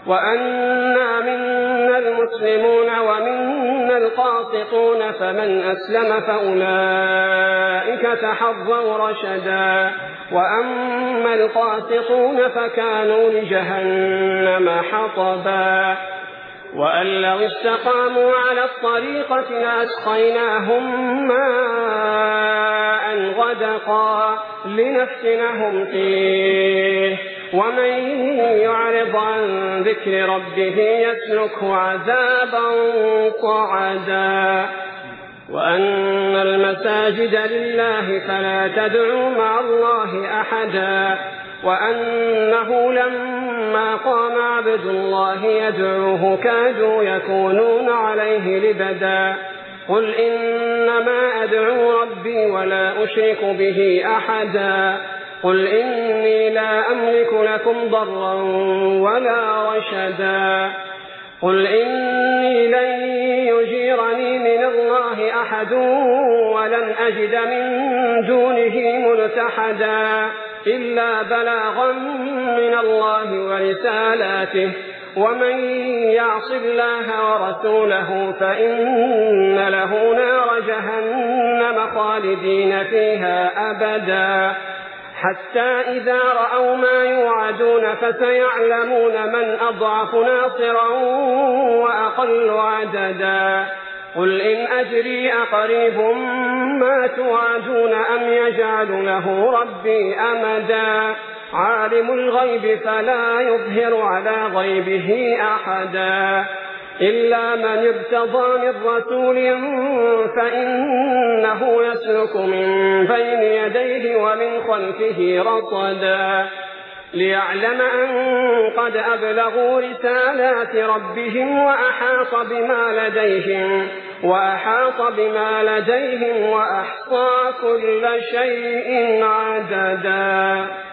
وأنا منا المسلمون ومنا القاسطون فمن أسلم فأولئك تحظوا رشدا وأما القاسطون فكانوا لجهنم حطبا وأن لو استقاموا على الطريقة لأسقيناهم ماء غدقا لنفتنهم فيه ومن يعرض عن ذكر ربه يسلكه عذابا صعدا وأن المساجد لله فلا تدعوا مع الله أحدا وأنه لما قام عبد الله يدعوه كادوا يكونون عليه لبدا قل إنما أدعو ربي ولا أشرك به أحدا قل إني لا أملك لكم ضرا ولا رشدا قل إني لن يجيرني من الله أحد ولن أجد من دونه ملتحدا إلا بلاغا من الله ورسالاته ومن يعص الله ورسوله فإن له نار جهنم خالدين فيها أبدا حتى إذا رأوا ما يوعدون فسيعلمون من أضعف ناصرا وأقل عددا قل إن أجري أقريب ما توعدون أم يجعل له ربي أمدا عالم الغيب فلا يظهر على غيبه أحدا إلا من ارتضى من رسول فإنه يسلك من بين يديه ومن خلفه رصدا ليعلم أن قد أبلغوا رسالات ربهم وأحاط بما لديهم وأحصى كل شيء عددا.